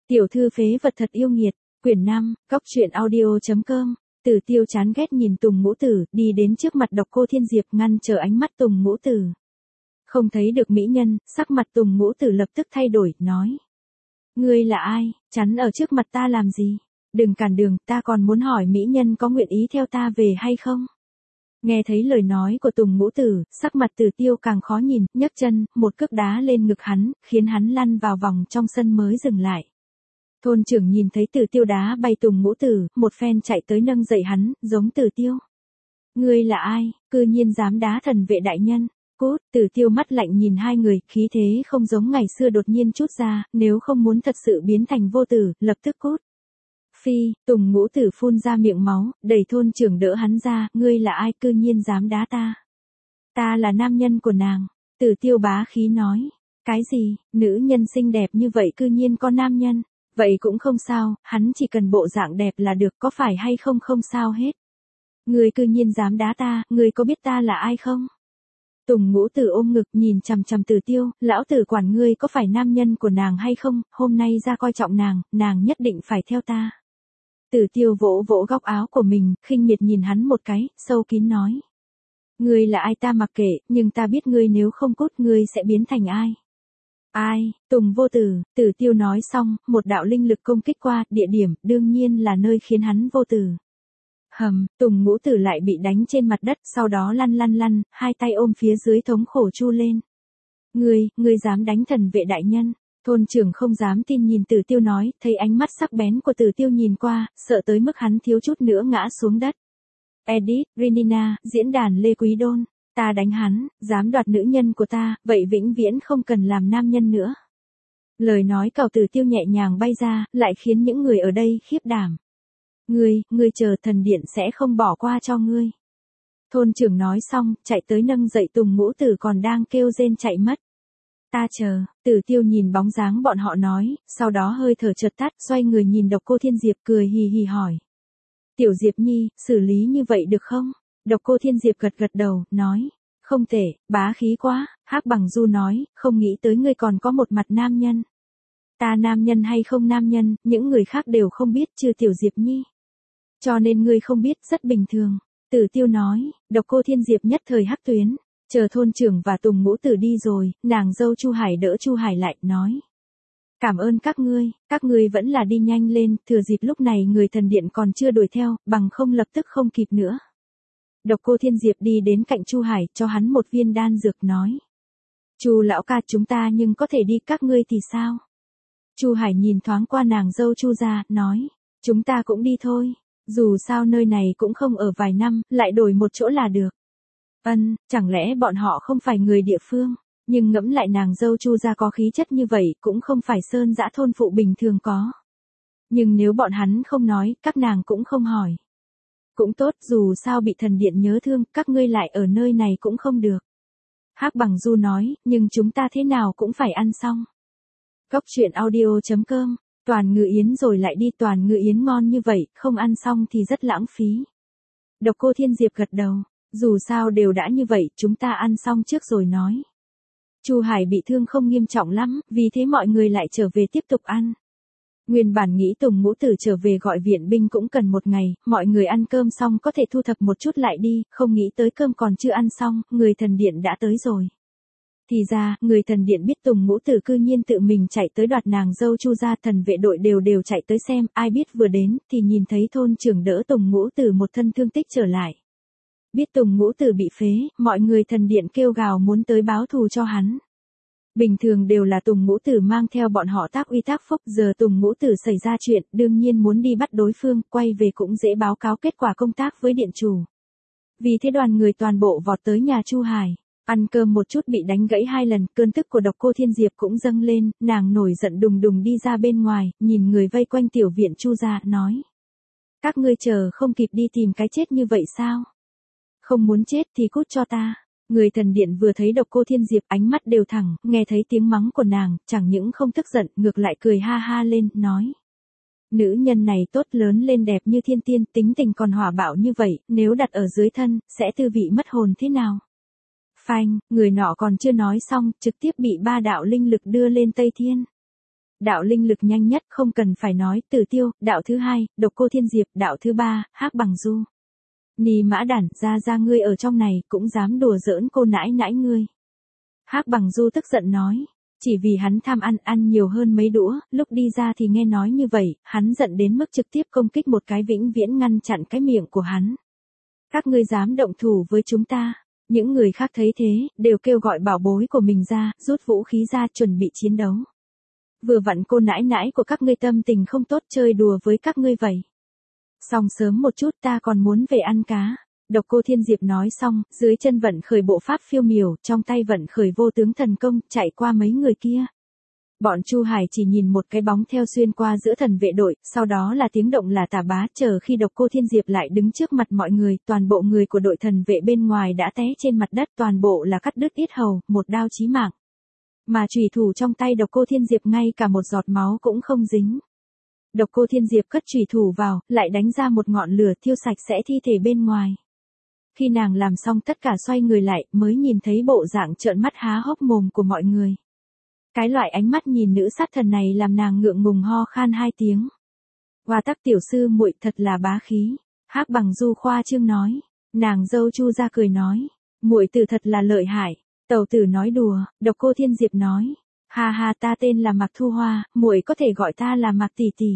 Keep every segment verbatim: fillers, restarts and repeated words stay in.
Tiểu thư phế vật thật yêu nghiệt, quyển năm, góc truyện audio.com. Tử Tiêu chán ghét nhìn Tùng Ngũ Tử, đi đến trước mặt Độc Cô Thiên Diệp ngăn trở ánh mắt Tùng Ngũ Tử. Không thấy được mỹ nhân, sắc mặt Tùng Ngũ Tử lập tức thay đổi, nói. Ngươi là ai, chắn ở trước mặt ta làm gì? Đừng cản đường, ta còn muốn hỏi mỹ nhân có nguyện ý theo ta về hay không? Nghe thấy lời nói của Tùng Ngũ Tử, sắc mặt Tử Tiêu càng khó nhìn, nhấc chân, một cước đá lên ngực hắn, khiến hắn lăn vào vòng trong sân mới dừng lại. Thôn trưởng nhìn thấy Tử Tiêu đá bay Tùng Ngũ Tử, một phen chạy tới nâng dậy hắn, giống Tử Tiêu. Ngươi là ai, cư nhiên dám đá thần vệ đại nhân? Cút, Tử Tiêu mắt lạnh nhìn hai người, khí thế không giống ngày xưa đột nhiên chút ra, nếu không muốn thật sự biến thành vô tử, lập tức cút. Phi, Tùng Ngũ Tử phun ra miệng máu, đẩy thôn trưởng đỡ hắn ra, ngươi là ai cư nhiên dám đá ta? Ta là nam nhân của nàng, Tử Tiêu bá khí nói. Cái gì, nữ nhân xinh đẹp như vậy cư nhiên có nam nhân? Vậy cũng không sao, hắn chỉ cần bộ dạng đẹp là được, có phải hay không không sao hết. Ngươi cư nhiên dám đá ta, ngươi có biết ta là ai không? Tùng Ngũ Tử ôm ngực nhìn chằm chằm Tử Tiêu, lão tử quản ngươi có phải nam nhân của nàng hay không, hôm nay ra coi trọng nàng, nàng nhất định phải theo ta. Tử Tiêu vỗ vỗ góc áo của mình, khinh miệt nhìn hắn một cái, sâu kín nói. Ngươi là ai ta mặc kệ, nhưng ta biết ngươi nếu không cút ngươi sẽ biến thành ai. Ai, Tùng Vô Tử, Tử Tiêu nói xong, một đạo linh lực công kích qua, địa điểm, đương nhiên là nơi khiến hắn vô tử. Hầm, Tùng Ngũ Tử lại bị đánh trên mặt đất, sau đó lăn lăn lăn, hai tay ôm phía dưới thống khổ chu lên. Ngươi, ngươi dám đánh thần vệ đại nhân? Thôn trưởng không dám tin nhìn Tử Tiêu nói, thấy ánh mắt sắc bén của Tử Tiêu nhìn qua, sợ tới mức hắn thiếu chút nữa ngã xuống đất. Edit, Renina, diễn đàn Lê Quý Đôn. Ta đánh hắn, dám đoạt nữ nhân của ta, vậy vĩnh viễn không cần làm nam nhân nữa. Lời nói cào Tử Tiêu nhẹ nhàng bay ra, lại khiến những người ở đây khiếp đảm. Ngươi, ngươi chờ thần điện sẽ không bỏ qua cho ngươi. Thôn trưởng nói xong, chạy tới nâng dậy Tùng Ngũ Tử còn đang kêu rên chạy mất. Ta chờ, Tử Tiêu nhìn bóng dáng bọn họ nói, sau đó hơi thở chợt tắt, xoay người nhìn Độc Cô Thiên Diệp cười hì hì hỏi. Tiểu Diệp Nhi, xử lý như vậy được không? Độc Cô Thiên Diệp gật gật đầu, nói. Không thể, bá khí quá, Hắc Bằng Du nói, không nghĩ tới ngươi còn có một mặt nam nhân. Ta nam nhân hay không nam nhân, những người khác đều không biết trừ Tiểu Diệp Nhi. Cho nên ngươi không biết rất bình thường. Tử Tiêu nói, Độc Cô Thiên Diệp nhất thời hắc tuyến. Chờ thôn trưởng và Tùng Ngũ Tử đi rồi, nàng dâu Chu Hải đỡ Chu Hải lại, nói. Cảm ơn các ngươi, các ngươi vẫn là đi nhanh lên, thừa dịp lúc này người thần điện còn chưa đuổi theo, bằng không lập tức không kịp nữa. Độc Cô Thiên Diệp đi đến cạnh Chu Hải, cho hắn một viên đan dược nói. Chu lão ca chúng ta nhưng có thể đi, các ngươi thì sao? Chu Hải nhìn thoáng qua nàng dâu Chu gia, nói. Chúng ta cũng đi thôi, dù sao nơi này cũng không ở vài năm, lại đổi một chỗ là được. Ân, chẳng lẽ bọn họ không phải người địa phương, nhưng ngẫm lại nàng dâu Chu gia có khí chất như vậy, cũng không phải sơn dã thôn phụ bình thường có. Nhưng nếu bọn hắn không nói, các nàng cũng không hỏi. Cũng tốt, dù sao bị thần điện nhớ thương, các ngươi lại ở nơi này cũng không được. Hắc Bằng Du nói, nhưng chúng ta thế nào cũng phải ăn xong. Góc truyện audio.com, toàn ngự yến rồi lại đi, toàn ngự yến ngon như vậy, không ăn xong thì rất lãng phí. Độc Cô Thiên Diệp gật đầu, dù sao đều đã như vậy, chúng ta ăn xong trước rồi nói. Chu Hải bị thương không nghiêm trọng lắm, vì thế mọi người lại trở về tiếp tục ăn. Nguyên bản nghĩ Tùng Ngũ Tử trở về gọi viện binh cũng cần một ngày, mọi người ăn cơm xong có thể thu thập một chút lại đi, không nghĩ tới cơm còn chưa ăn xong, người thần điện đã tới rồi. Thì ra, người thần điện biết Tùng Ngũ Tử cư nhiên tự mình chạy tới đoạt nàng dâu Chu gia, thần vệ đội đều đều chạy tới xem, ai biết vừa đến, thì nhìn thấy thôn trưởng đỡ Tùng Ngũ Tử một thân thương tích trở lại. Biết Tùng Ngũ Tử bị phế, mọi người thần điện kêu gào muốn tới báo thù cho hắn. Bình thường đều là Tùng Ngũ Tử mang theo bọn họ tác uy tác phúc, giờ Tùng Ngũ Tử xảy ra chuyện, đương nhiên muốn đi bắt đối phương, quay về cũng dễ báo cáo kết quả công tác với điện chủ. Vì thế đoàn người toàn bộ vọt tới nhà Chu Hải, ăn cơm một chút bị đánh gãy hai lần, cơn tức của Độc Cô Thiên Diệp cũng dâng lên, nàng nổi giận đùng đùng đi ra bên ngoài, nhìn người vây quanh tiểu viện Chu gia, nói. Các ngươi chờ không kịp đi tìm cái chết như vậy sao? Không muốn chết thì cút cho ta. Người thần điện vừa thấy Độc Cô Thiên Diệp ánh mắt đều thẳng, nghe thấy tiếng mắng của nàng, chẳng những không tức giận, ngược lại cười ha ha lên, nói. Nữ nhân này tốt, lớn lên đẹp như thiên tiên, tính tình còn hỏa bạo như vậy, nếu đặt ở dưới thân, sẽ tư vị mất hồn thế nào? Phanh, người nọ còn chưa nói xong, trực tiếp bị ba đạo linh lực đưa lên Tây Thiên. đạo linh lực nhanh nhất không cần phải nói, Tử Tiêu, đạo thứ hai, Độc Cô Thiên Diệp, đạo thứ ba, Hắc Bằng Du. Nì mã đản, ra ra ngươi ở trong này, cũng dám đùa giỡn cô nãi nãi ngươi. Hắc Bằng Du tức giận nói, chỉ vì hắn tham ăn, ăn nhiều hơn mấy đũa, lúc đi ra thì nghe nói như vậy, hắn giận đến mức trực tiếp công kích một cái vĩnh viễn ngăn chặn cái miệng của hắn. Các ngươi dám động thủ với chúng ta. Những người khác thấy thế, đều kêu gọi bảo bối của mình ra, rút vũ khí ra chuẩn bị chiến đấu. Vừa vặn cô nãi nãi của các ngươi tâm tình không tốt chơi đùa với các ngươi vậy. Xong sớm một chút ta còn muốn về ăn cá. Độc Cô Thiên Diệp nói xong, dưới chân vận khởi bộ pháp phiêu miểu, trong tay vận khởi vô tướng thần công, chạy qua mấy người kia. Bọn Chu Hải chỉ nhìn một cái bóng theo xuyên qua giữa thần vệ đội, sau đó là tiếng động là tà bá, chờ khi Độc Cô Thiên Diệp lại đứng trước mặt mọi người, toàn bộ người của đội thần vệ bên ngoài đã té trên mặt đất, toàn bộ là cắt đứt yết hầu, một đao chí mạng. Mà chùy thủ trong tay Độc Cô Thiên Diệp ngay cả một giọt máu cũng không dính. Độc Cô Thiên Diệp cất chùy thủ vào, lại đánh ra một ngọn lửa thiêu sạch sẽ thi thể bên ngoài. Khi nàng làm xong tất cả xoay người lại, mới nhìn thấy bộ dạng trợn mắt há hốc mồm của mọi người. Cái loại ánh mắt nhìn nữ sát thần này làm nàng ngượng ngùng ho khan hai tiếng. Hoa Tắc tiểu sư muội thật là bá khí. Hắc Bằng Du khoa trương nói. Nàng dâu Chu ra cười nói, muội tử thật là lợi hại. Tẩu tử nói đùa. Độc Cô Thiên Diệp nói, ha ha, ta tên là Mạc Thu Hoa, muội có thể gọi ta là Mạc tỷ tỷ.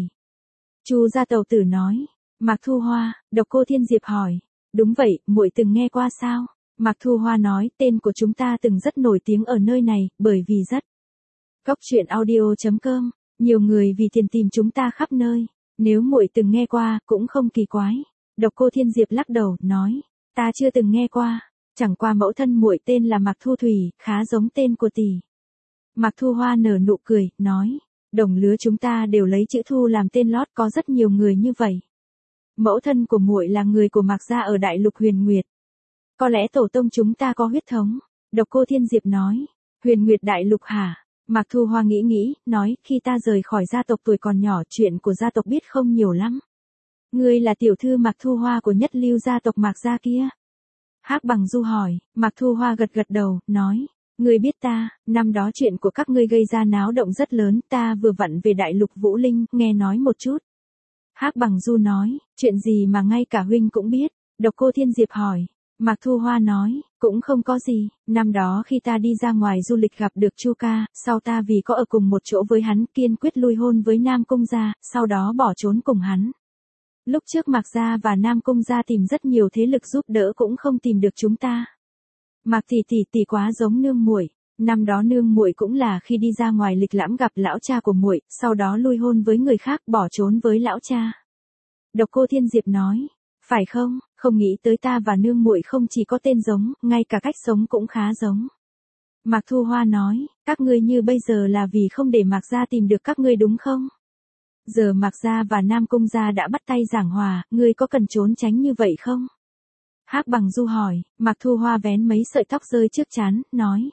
Chu gia tẩu tử nói, Mạc Thu Hoa. Độc Cô Thiên Diệp hỏi, đúng vậy, muội từng nghe qua sao? Mạc Thu Hoa nói, tên của chúng ta từng rất nổi tiếng ở nơi này, bởi vì rất. Cốc truyện audio chấm com, nhiều người vì tiền tìm chúng ta khắp nơi, nếu muội từng nghe qua, cũng không kỳ quái. Độc Cô Thiên Diệp lắc đầu, nói, ta chưa từng nghe qua, chẳng qua mẫu thân muội tên là Mạc Thu Thủy, khá giống tên của tỷ. Mạc Thu Hoa nở nụ cười, nói, đồng lứa chúng ta đều lấy chữ Thu làm tên lót, có rất nhiều người như vậy. Mẫu thân của muội là người của Mạc gia ở Đại Lục Huyền Nguyệt. Có lẽ tổ tông chúng ta có huyết thống. Độc Cô Thiên Diệp nói, Huyền Nguyệt Đại Lục hả? Mạc Thu Hoa nghĩ nghĩ, nói, khi ta rời khỏi gia tộc tuổi còn nhỏ, chuyện của gia tộc biết không nhiều lắm. Ngươi là tiểu thư Mạc Thu Hoa của nhất lưu gia tộc Mạc gia kia. Hắc Bằng Du hỏi, Mạc Thu Hoa gật gật đầu, nói, ngươi biết ta, năm đó chuyện của các ngươi gây ra náo động rất lớn, ta vừa vặn về Đại Lục Vũ Linh, nghe nói một chút. Hắc Bằng Du nói, chuyện gì mà ngay cả huynh cũng biết? Độc Cô Thiên Diệp hỏi. Mạc Thu Hoa nói, cũng không có gì, năm đó khi ta đi ra ngoài du lịch gặp được Chu ca, sau ta vì có ở cùng một chỗ với hắn, kiên quyết lui hôn với Nam Cung gia, sau đó bỏ trốn cùng hắn. Lúc trước Mạc gia và Nam Cung gia tìm rất nhiều thế lực giúp đỡ cũng không tìm được chúng ta. Mạc tỷ tỷ tỷ quá giống nương muội, năm đó nương muội cũng là khi đi ra ngoài lịch lãm gặp lão cha của muội, sau đó lui hôn với người khác, bỏ trốn với lão cha. Độc Cô Thiên Diệp nói, phải không, không nghĩ tới ta và nương muội không chỉ có tên giống, ngay cả cách sống cũng khá giống. Mạc Thu Hoa nói, các ngươi như bây giờ là vì không để Mạc gia tìm được các ngươi đúng không? Giờ Mạc gia và Nam Cung gia đã bắt tay giảng hòa, ngươi có cần trốn tránh như vậy không? Hắc Bằng Du hỏi. Mạc Thu Hoa vén mấy sợi tóc rơi trước trán, nói,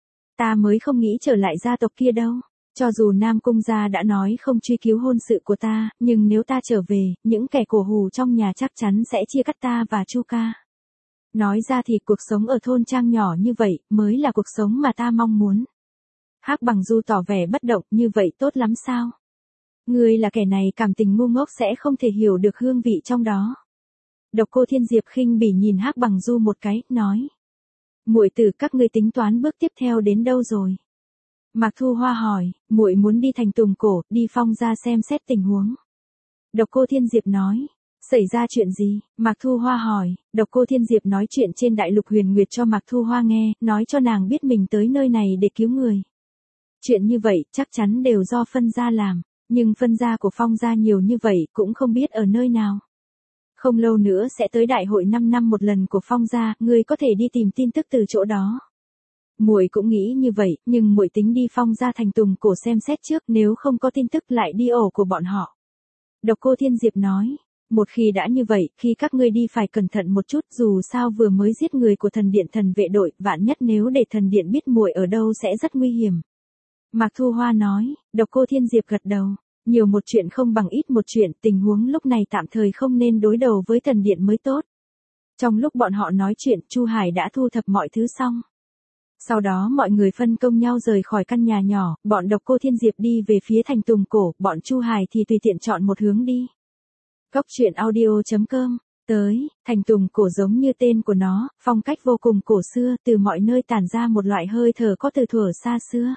ta mới không nghĩ trở lại gia tộc kia đâu. Cho dù Nam Cung gia đã nói không truy cứu hôn sự của ta, nhưng nếu ta trở về, những kẻ cổ hù trong nhà chắc chắn sẽ chia cắt ta và Chu ca. Nói ra thì cuộc sống ở thôn trang nhỏ như vậy, mới là cuộc sống mà ta mong muốn. Hắc Bằng Du tỏ vẻ bất động, như vậy tốt lắm sao? Ngươi là kẻ này cảm tình ngu ngốc sẽ không thể hiểu được hương vị trong đó. Độc Cô Thiên Diệp khinh bỉ nhìn Hắc Bằng Du một cái, nói, muội tử các ngươi tính toán bước tiếp theo đến đâu rồi? Mạc Thu Hoa hỏi, muội muốn đi thành Tùng Cổ, đi Phong gia xem xét tình huống. Độc Cô Thiên Diệp nói, xảy ra chuyện gì? Mạc Thu Hoa hỏi. Độc Cô Thiên Diệp nói chuyện trên Đại Lục Huyền Nguyệt cho Mạc Thu Hoa nghe, nói cho nàng biết mình tới nơi này để cứu người. Chuyện như vậy chắc chắn đều do phân gia làm, nhưng phân gia của Phong gia nhiều như vậy cũng không biết ở nơi nào. Không lâu nữa sẽ tới đại hội năm năm một lần của Phong gia, ngươi có thể đi tìm tin tức từ chỗ đó. Muội cũng nghĩ như vậy, nhưng muội tính đi Phong gia thành Tùng Cổ xem xét trước, nếu không có tin tức lại đi ổ của bọn họ. Độc Cô Thiên Diệp nói, một khi đã như vậy, khi các ngươi đi phải cẩn thận một chút, dù sao vừa mới giết người của thần điện thần vệ đội, vạn nhất nếu để thần điện biết muội ở đâu sẽ rất nguy hiểm. Mạc Thu Hoa nói. Độc Cô Thiên Diệp gật đầu, nhiều một chuyện không bằng ít một chuyện, tình huống lúc này tạm thời không nên đối đầu với thần điện mới tốt. Trong lúc bọn họ nói chuyện, Chu Hải đã thu thập mọi thứ xong. Sau đó mọi người phân công nhau rời khỏi căn nhà nhỏ, bọn Độc Cô Thiên Diệp đi về phía thành Tùng Cổ, bọn Chu Hải thì tùy tiện chọn một hướng đi. Cốc truyện audio chấm com. Tới, thành Tùng Cổ giống như tên của nó, phong cách vô cùng cổ xưa, từ mọi nơi tản ra một loại hơi thở có từ thuở xa xưa.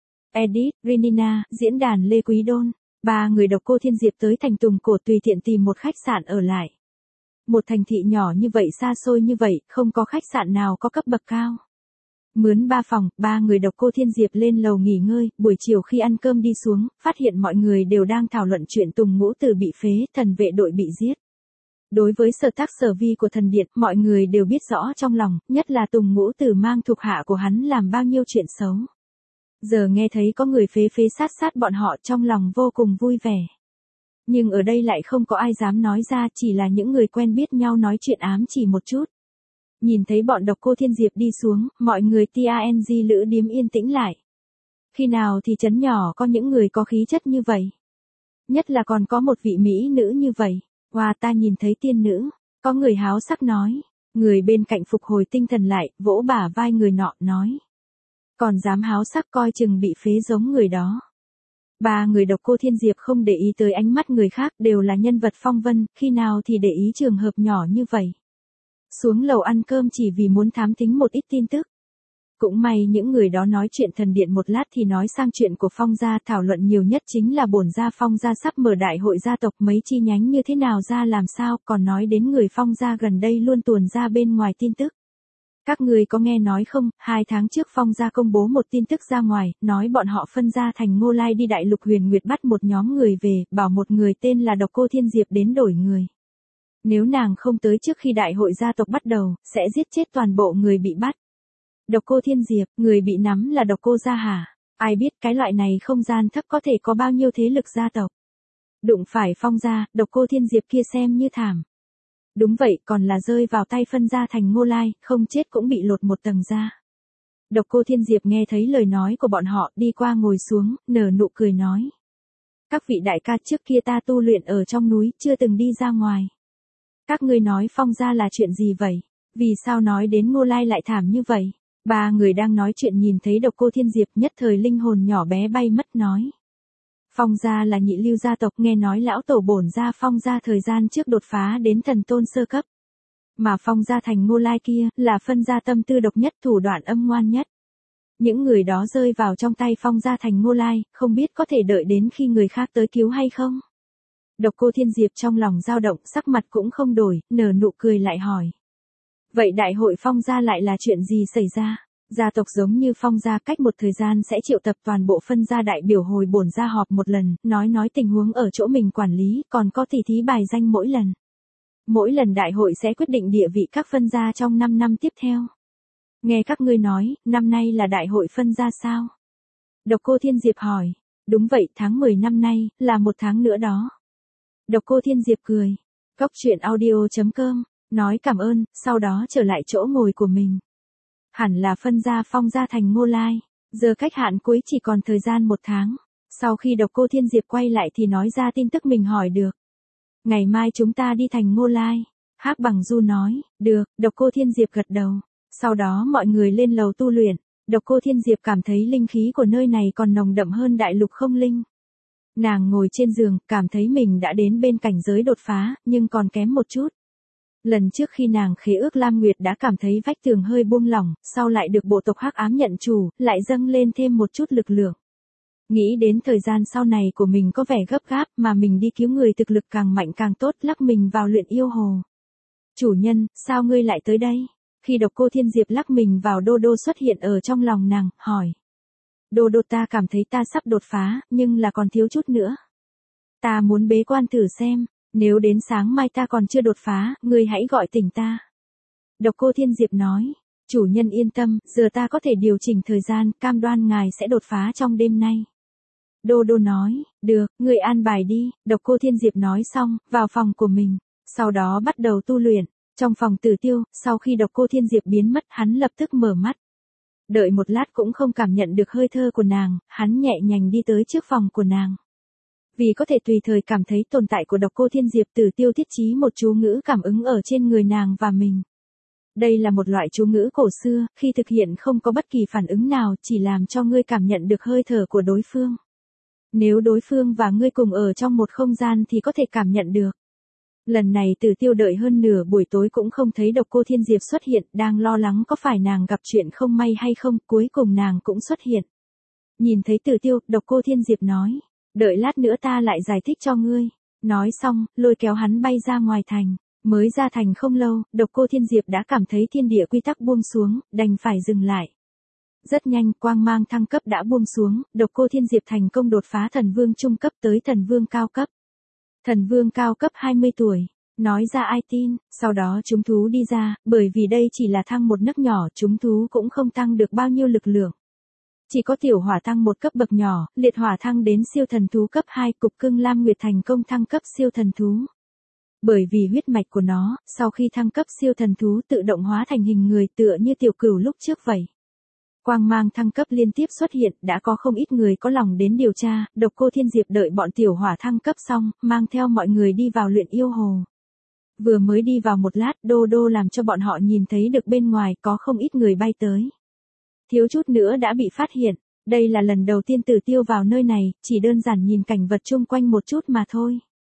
Edit, Rinina, diễn đàn Lê Quý Đôn. Ba người Độc Cô Thiên Diệp tới thành Tùng Cổ tùy tiện tìm một khách sạn ở lại. Một thành thị nhỏ như vậy, xa xôi như vậy, không có khách sạn nào có cấp bậc cao. Mướn ba phòng, ba người Độc Cô Thiên Diệp lên lầu nghỉ ngơi, buổi chiều khi ăn cơm đi xuống, phát hiện mọi người đều đang thảo luận chuyện Tùng Ngũ Tử bị phế, thần vệ đội bị giết. Đối với sở tác sở vi của thần điện, mọi người đều biết rõ trong lòng, nhất là Tùng Ngũ Tử mang thuộc hạ của hắn làm bao nhiêu chuyện xấu. Giờ nghe thấy có người phế phế sát sát bọn họ, trong lòng vô cùng vui vẻ. Nhưng ở đây lại không có ai dám nói ra, chỉ là những người quen biết nhau nói chuyện ám chỉ một chút. Nhìn thấy bọn Độc Cô Thiên Diệp đi xuống, mọi người tang lữ điếm yên tĩnh lại. Khi nào thì trấn nhỏ có những người có khí chất như vậy? Nhất là còn có một vị mỹ nữ như vậy. Wow, ta nhìn thấy tiên nữ. Có người háo sắc nói. Người bên cạnh phục hồi tinh thần lại, vỗ bả vai người nọ, nói. Còn dám háo sắc, coi chừng bị phế giống người đó. Ba người Độc Cô Thiên Diệp không để ý tới ánh mắt người khác, đều là nhân vật phong vân, khi nào thì để ý trường hợp nhỏ như vậy. Xuống lầu ăn cơm chỉ vì muốn thám thính một ít tin tức. Cũng may những người đó nói chuyện thần điện một lát thì nói sang chuyện của Phong gia, thảo luận nhiều nhất chính là bổn gia Phong gia sắp mở đại hội gia tộc, mấy chi nhánh như thế nào ra làm sao, còn nói đến người Phong gia gần đây luôn tuồn ra bên ngoài tin tức. Các người có nghe nói không, hai tháng trước Phong gia công bố một tin tức ra ngoài, nói bọn họ phân ra thành Ngô Lai đi Đại Lục Huyền Nguyệt bắt một nhóm người về, bảo một người tên là Độc Cô Thiên Diệp đến đổi người. Nếu nàng không tới trước khi đại hội gia tộc bắt đầu, sẽ giết chết toàn bộ người bị bắt. Độc Cô Thiên Diệp, người bị nắm là Độc Cô gia hả? Ai biết cái loại này không gian thấp có thể có bao nhiêu thế lực gia tộc. Đụng phải Phong gia, Độc Cô Thiên Diệp kia xem như thảm. Đúng vậy, còn là rơi vào tay phân gia thành Ngô Lai, không chết cũng bị lột một tầng da. Độc Cô Thiên Diệp nghe thấy lời nói của bọn họ, đi qua ngồi xuống, nở nụ cười nói. Các vị đại ca, trước kia ta tu luyện ở trong núi, chưa từng đi ra ngoài. Các ngươi nói Phong gia là chuyện gì vậy? Vì sao nói đến Ngô Lai lại thảm như vậy? Ba người đang nói chuyện nhìn thấy Độc Cô Thiên Diệp, nhất thời linh hồn nhỏ bé bay mất, nói. Phong gia là nhị lưu gia tộc, nghe nói lão tổ bổn gia Phong gia thời gian trước đột phá đến thần tôn sơ cấp. Mà Phong gia thành Ngô Lai kia, là phân gia tâm tư độc nhất, thủ đoạn âm ngoan nhất. Những người đó rơi vào trong tay Phong gia thành Ngô Lai, không biết có thể đợi đến khi người khác tới cứu hay không? Độc Cô Thiên Diệp trong lòng dao động, sắc mặt cũng không đổi, nở nụ cười lại hỏi. Vậy đại hội Phong gia lại là chuyện gì xảy ra? Gia tộc giống như Phong gia cách một thời gian sẽ triệu tập toàn bộ phân gia đại biểu hồi bổn gia họp một lần, nói nói tình huống ở chỗ mình quản lý, còn có tỷ thí bài danh mỗi lần. Mỗi lần đại hội sẽ quyết định địa vị các phân gia trong năm năm tiếp theo. Nghe các ngươi nói, năm nay là đại hội phân gia sao? Độc Cô Thiên Diệp hỏi. Đúng vậy, tháng mười năm nay, là một tháng nữa đó. Độc Cô Thiên Diệp cười. Cốc truyện audio chấm com, nói cảm ơn, sau đó trở lại chỗ ngồi của mình. Hẳn là phân gia Phong gia thành Ngô Lai, giờ cách hạn cuối chỉ còn thời gian một tháng. Sau khi Độc Cô Thiên Diệp quay lại thì nói ra tin tức mình hỏi được. Ngày mai chúng ta đi thành Ngô Lai. Hắc Bằng Du nói, được, Độc Cô Thiên Diệp gật đầu. Sau đó mọi người lên lầu tu luyện. Độc Cô Thiên Diệp cảm thấy linh khí của nơi này còn nồng đậm hơn đại lục không linh. Nàng ngồi trên giường, cảm thấy mình đã đến bên cảnh giới đột phá, nhưng còn kém một chút. Lần trước khi nàng khế ước Lam Nguyệt đã cảm thấy vách tường hơi buông lỏng, sau lại được bộ tộc Hắc Ám nhận chủ, lại dâng lên thêm một chút lực lượng. Nghĩ đến thời gian sau này của mình có vẻ gấp gáp, mà mình đi cứu người thực lực càng mạnh càng tốt, lắc mình vào luyện yêu hồ. Chủ nhân, sao ngươi lại tới đây? Khi Độc Cô Thiên Diệp lắc mình vào, Đô Đô xuất hiện ở trong lòng nàng, hỏi. Đô Đô, ta cảm thấy ta sắp đột phá, nhưng là còn thiếu chút nữa. Ta muốn bế quan thử xem, nếu đến sáng mai ta còn chưa đột phá, ngươi hãy gọi tỉnh ta. Độc Cô Thiên Diệp nói, chủ nhân yên tâm, giờ ta có thể điều chỉnh thời gian, cam đoan ngài sẽ đột phá trong đêm nay. Đô Đô nói, được, ngươi an bài đi. Độc Cô Thiên Diệp nói xong, vào phòng của mình, sau đó bắt đầu tu luyện. Trong phòng Tử Tiêu, sau khi Độc Cô Thiên Diệp biến mất, hắn lập tức mở mắt. Đợi một lát cũng không cảm nhận được hơi thở của nàng, hắn nhẹ nhàng đi tới trước phòng của nàng. Vì có thể tùy thời cảm thấy tồn tại của Độc Cô Thiên Diệp, Tử Tiêu thiết trí một chú ngữ cảm ứng ở trên người nàng và mình. Đây là một loại chú ngữ cổ xưa, khi thực hiện không có bất kỳ phản ứng nào, chỉ làm cho ngươi cảm nhận được hơi thở của đối phương. Nếu đối phương và ngươi cùng ở trong một không gian thì có thể cảm nhận được. Lần này Tử Tiêu đợi hơn nửa buổi tối cũng không thấy Độc Cô Thiên Diệp xuất hiện, đang lo lắng có phải nàng gặp chuyện không may hay không, cuối cùng nàng cũng xuất hiện. Nhìn thấy Tử Tiêu, Độc Cô Thiên Diệp nói, đợi lát nữa ta lại giải thích cho ngươi. Nói xong, lôi kéo hắn bay ra ngoài thành. Mới ra thành không lâu, Độc Cô Thiên Diệp đã cảm thấy thiên địa quy tắc buông xuống, đành phải dừng lại. Rất nhanh, quang mang thăng cấp đã buông xuống, Độc Cô Thiên Diệp thành công đột phá thần vương trung cấp tới thần vương cao cấp. Thần vương cao cấp hai mươi tuổi. Nói ra ai tin, sau đó chúng thú đi ra, bởi vì đây chỉ là thăng một nấc nhỏ, chúng thú cũng không tăng được bao nhiêu lực lượng. Chỉ có tiểu hỏa thăng một cấp bậc nhỏ, liệt hỏa thăng đến siêu thần thú cấp hai, cục cưng lam nguyệt thành công thăng cấp siêu thần thú. Bởi vì huyết mạch của nó, sau khi thăng cấp siêu thần thú tự động hóa thành hình người tựa như tiểu cửu lúc trước vậy. Quang mang thăng cấp liên tiếp xuất hiện, đã có không ít người có lòng đến điều tra, Độc Cô Thiên Diệp đợi bọn tiểu hỏa thăng cấp xong, mang theo mọi người đi vào luyện yêu hồ. Vừa mới đi vào một lát, Đô Đô làm cho bọn họ nhìn thấy được bên ngoài có không ít người bay tới. Thiếu chút nữa đã bị phát hiện, đây là lần đầu tiên Tử Tiêu vào nơi này, chỉ đơn giản nhìn cảnh vật chung quanh một chút mà thôi.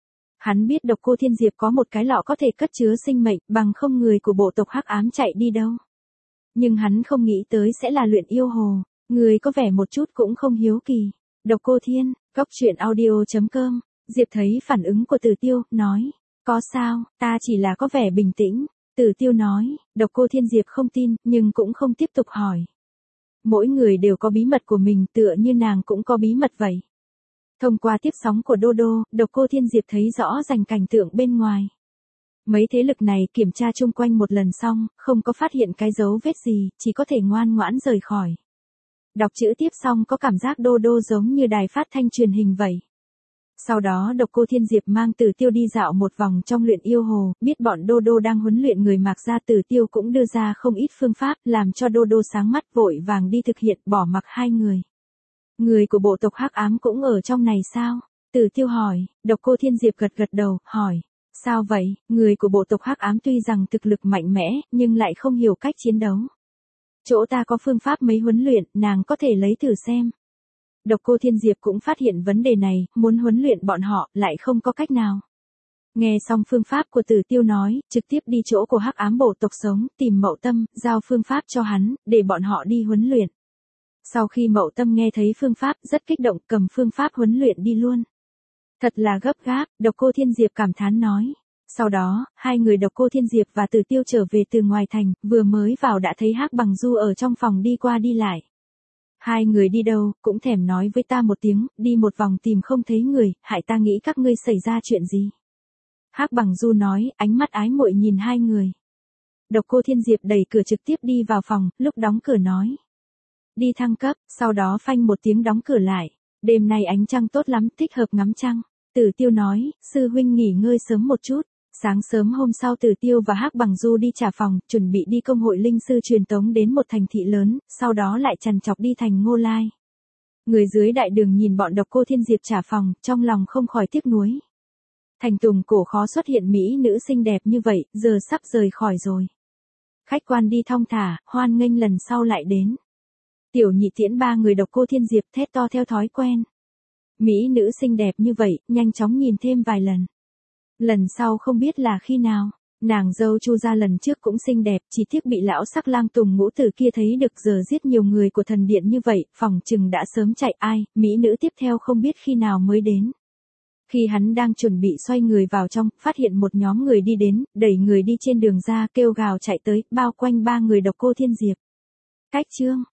Hắn biết Độc Cô Thiên Diệp có một cái lọ có thể cất chứa sinh mệnh, bằng không người của bộ tộc Hắc Ám chạy đi đâu. Nhưng hắn không nghĩ tới sẽ là luyện yêu hồ, người có vẻ một chút cũng không hiếu kỳ. Độc Cô Thiên, góc truyện audio chấm com, Diệp thấy phản ứng của Tử Tiêu, nói, có sao, ta chỉ là có vẻ bình tĩnh. Tử Tiêu nói, Độc Cô Thiên Diệp không tin, nhưng cũng không tiếp tục hỏi. Mỗi người đều có bí mật của mình, tựa như nàng cũng có bí mật vậy. Thông qua tiếp sóng của Đô Đô, Độc Cô Thiên Diệp thấy rõ rành cảnh tượng bên ngoài. Mấy thế lực này kiểm tra chung quanh một lần xong, không có phát hiện cái dấu vết gì, chỉ có thể ngoan ngoãn rời khỏi. Đọc chữ tiếp xong có cảm giác Đô Đô giống như đài phát thanh truyền hình vậy. Sau đó Độc Cô Thiên Diệp mang Tử Tiêu đi dạo một vòng trong luyện yêu hồ, biết bọn Đô Đô đang huấn luyện người Mạc gia, Tử Tiêu cũng đưa ra không ít phương pháp, làm cho Đô Đô sáng mắt, vội vàng đi thực hiện, bỏ mặc hai người. Người của bộ tộc Hắc Ám cũng ở trong này sao? Tử Tiêu hỏi. Độc Cô Thiên Diệp gật gật đầu, hỏi. Sao vậy? Người của bộ tộc Hắc Ám tuy rằng thực lực mạnh mẽ, nhưng lại không hiểu cách chiến đấu. Chỗ ta có phương pháp mấy huấn luyện, nàng có thể lấy thử xem. Độc Cô Thiên Diệp cũng phát hiện vấn đề này, muốn huấn luyện bọn họ, lại không có cách nào. Nghe xong phương pháp của Tử Tiêu nói, trực tiếp đi chỗ của Hắc Ám bộ tộc sống, tìm Mậu Tâm, giao phương pháp cho hắn, để bọn họ đi huấn luyện. Sau khi Mậu Tâm nghe thấy phương pháp, rất kích động, cầm phương pháp huấn luyện đi luôn. Thật là gấp gáp, Độc Cô Thiên Diệp cảm thán nói. Sau đó, hai người Độc Cô Thiên Diệp và Tử Tiêu trở về từ ngoài thành, vừa mới vào đã thấy Hắc Bằng Du ở trong phòng đi qua đi lại. Hai người đi đâu, cũng thèm nói với ta một tiếng, đi một vòng tìm không thấy người, hại ta nghĩ các ngươi xảy ra chuyện gì. Hắc Bằng Du nói, ánh mắt ái muội nhìn hai người. Độc Cô Thiên Diệp đẩy cửa trực tiếp đi vào phòng, lúc đóng cửa nói. Đi thăng cấp, sau đó phanh một tiếng đóng cửa lại. Đêm nay ánh trăng tốt lắm, thích hợp ngắm trăng. Tử Tiêu nói, sư huynh nghỉ ngơi sớm một chút. Sáng sớm hôm sau Tử Tiêu và Hắc Bằng Du đi trả phòng, chuẩn bị đi công hội linh sư truyền tống đến một thành thị lớn, sau đó lại trằn trọc đi thành Ngô Lai. Người dưới đại đường nhìn bọn Độc Cô Thiên Diệp trả phòng, trong lòng không khỏi tiếc nuối. Thành Tùng cổ khó xuất hiện mỹ nữ xinh đẹp như vậy, giờ sắp rời khỏi rồi. Khách quan đi thong thả, hoan nghênh lần sau lại đến. Tiểu Nhị tiễn ba người Độc Cô Thiên Diệp thét to theo thói quen. Mỹ nữ xinh đẹp như vậy, nhanh chóng nhìn thêm vài lần. Lần sau không biết là khi nào, nàng dâu Chu gia lần trước cũng xinh đẹp, chỉ tiếc bị lão sắc lang Tùng Ngũ Tử kia thấy được, giờ giết nhiều người của thần điện như vậy, phòng chừng đã sớm chạy. Ai, mỹ nữ tiếp theo không biết khi nào mới đến. Khi hắn đang chuẩn bị xoay người vào trong, phát hiện một nhóm người đi đến, đẩy người đi trên đường ra, kêu gào chạy tới, bao quanh ba người Độc Cô Thiên Diệp. Cách chương